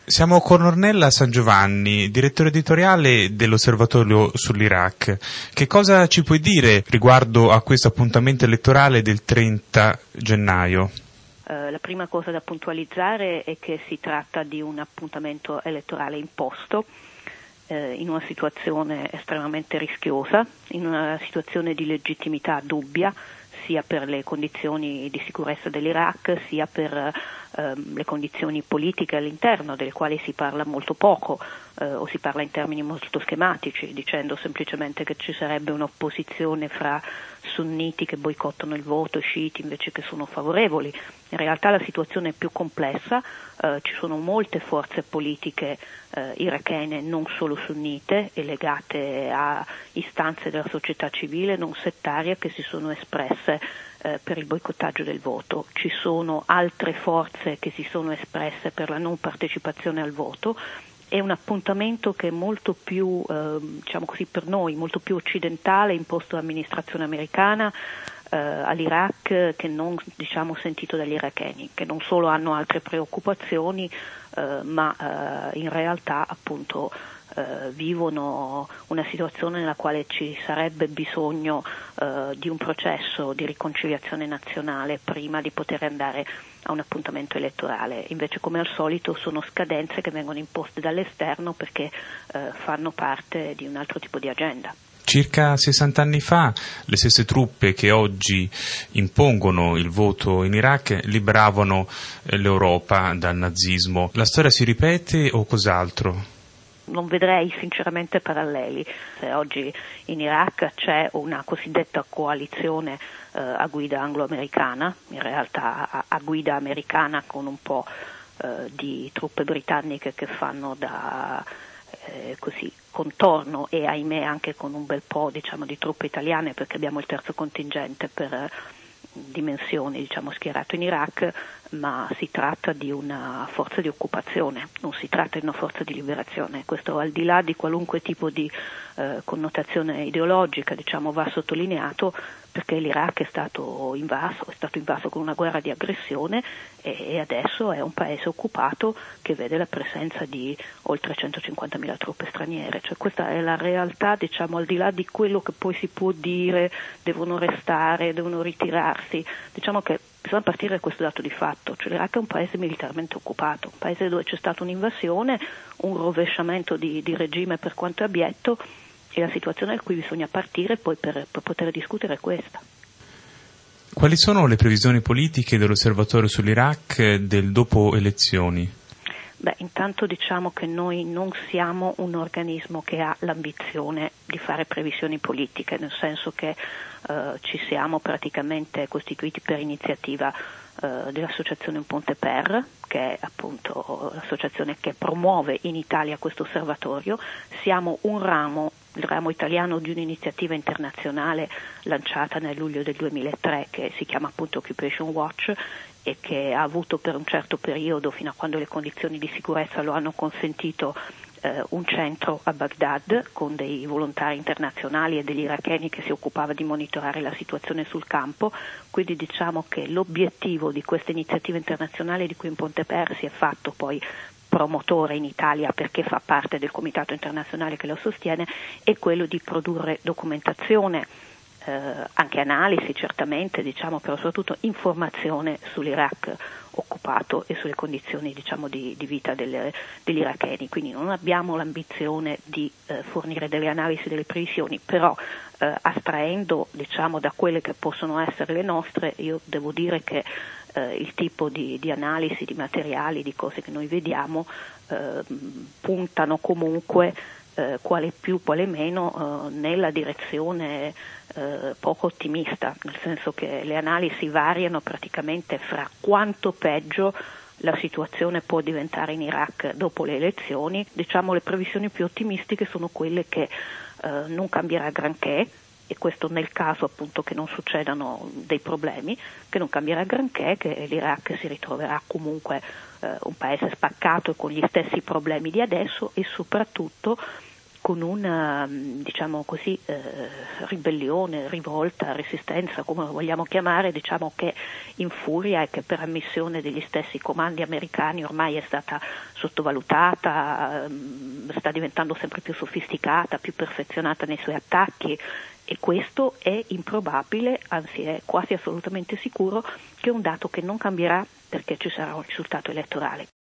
Siamo con Ornella San Giovanni, direttore editoriale dell'Osservatorio sull'Iraq. Che cosa ci puoi dire riguardo a questo appuntamento elettorale del 30 gennaio? La prima cosa da puntualizzare è che si tratta di un appuntamento elettorale imposto in una situazione estremamente rischiosa, in una situazione di legittimità dubbia, sia per le condizioni di sicurezza dell'Iraq, sia per le condizioni politiche all'interno, delle quali si parla molto poco, o si parla in termini molto schematici, dicendo semplicemente che ci sarebbe un'opposizione fra sunniti che boicottano il voto e sciiti invece che sono favorevoli. In realtà la situazione è più complessa, ci sono molte forze politiche irachene non solo sunnite e legate a istanze della società civile non settaria che si sono espresse per il boicottaggio del voto. Ci sono altre forze che si sono espresse per la non partecipazione al voto. È un appuntamento che è molto più, diciamo così, per noi, molto più occidentale, imposto dall'amministrazione americana all'Iraq, che non, diciamo, sentito dagli iracheni, che non solo hanno altre preoccupazioni, ma in realtà appunto vivono una situazione nella quale ci sarebbe bisogno di un processo di riconciliazione nazionale prima di poter andare a un appuntamento elettorale. Invece, come al solito, sono scadenze che vengono imposte dall'esterno perché fanno parte di un altro tipo di agenda. Circa 60 anni fa le stesse truppe che oggi impongono il voto in Iraq liberavano l'Europa dal nazismo. La storia si ripete o cos'altro? Non vedrei sinceramente paralleli. Oggi in Iraq c'è una cosiddetta coalizione a guida anglo-americana, in realtà a guida americana con un po' di truppe britanniche che fanno da così contorno e ahimè anche con un bel po', diciamo, di truppe italiane, perché abbiamo il terzo contingente per dimensioni, diciamo, schierato in Iraq, ma si tratta di una forza di occupazione, non si tratta di una forza di liberazione. Questo, al di là di qualunque tipo di connotazione ideologica, diciamo, va sottolineato, perché l'Iraq è stato invaso con una guerra di aggressione e adesso è un paese occupato che vede la presenza di oltre 150.000 truppe straniere. Cioè, questa è la realtà, diciamo, al di là di quello che poi si può dire, devono restare, devono ritirarsi. Diciamo che bisogna partire da questo dato di fatto, cioè l'Iraq è un paese militarmente occupato, un paese dove c'è stata un'invasione, un rovesciamento di regime per quanto è abietto, e la situazione da cui bisogna partire poi per poter discutere è questa. Quali sono le previsioni politiche dell'Osservatorio sull'Iraq del dopo elezioni? Intanto diciamo che noi non siamo un organismo che ha l'ambizione di fare previsioni politiche, nel senso che ci siamo praticamente costituiti per iniziativa dell'associazione Un Ponte Per, che è appunto l'associazione che promuove in Italia questo osservatorio. Siamo un ramo, il ramo italiano di un'iniziativa internazionale lanciata nel luglio del 2003 che si chiama appunto Occupation Watch e che ha avuto per un certo periodo, fino a quando le condizioni di sicurezza lo hanno consentito, un centro a Baghdad con dei volontari internazionali e degli iracheni che si occupava di monitorare la situazione sul campo. Quindi diciamo che l'obiettivo di questa iniziativa internazionale, di cui in Ponte Per si è fatto poi promotore in Italia perché fa parte del comitato internazionale che lo sostiene, è quello di produrre documentazione, anche analisi certamente, diciamo, però soprattutto informazione sull'Iraq occupato e sulle condizioni, diciamo, di vita degli iracheni. Quindi non abbiamo l'ambizione di fornire delle analisi, delle previsioni, però astraendo, diciamo, da quelle che possono essere le nostre, io devo dire che il tipo di analisi, di materiali, di cose che noi vediamo puntano comunque, quale più, quale meno, nella direzione poco ottimista, nel senso che le analisi variano praticamente fra quanto peggio la situazione può diventare in Iraq dopo le elezioni. Diciamo, le previsioni più ottimistiche sono quelle che non cambierà granché, e questo nel caso appunto che non succedano dei problemi, che non cambierà granché, che l'Iraq si ritroverà comunque un paese spaccato e con gli stessi problemi di adesso, e soprattutto con una, diciamo così, ribellione, rivolta, resistenza, come lo vogliamo chiamare, diciamo che infuria e che per ammissione degli stessi comandi americani ormai è stata sottovalutata, sta diventando sempre più sofisticata, più perfezionata nei suoi attacchi, e questo è improbabile, anzi è quasi assolutamente sicuro che è un dato che non cambierà perché ci sarà un risultato elettorale.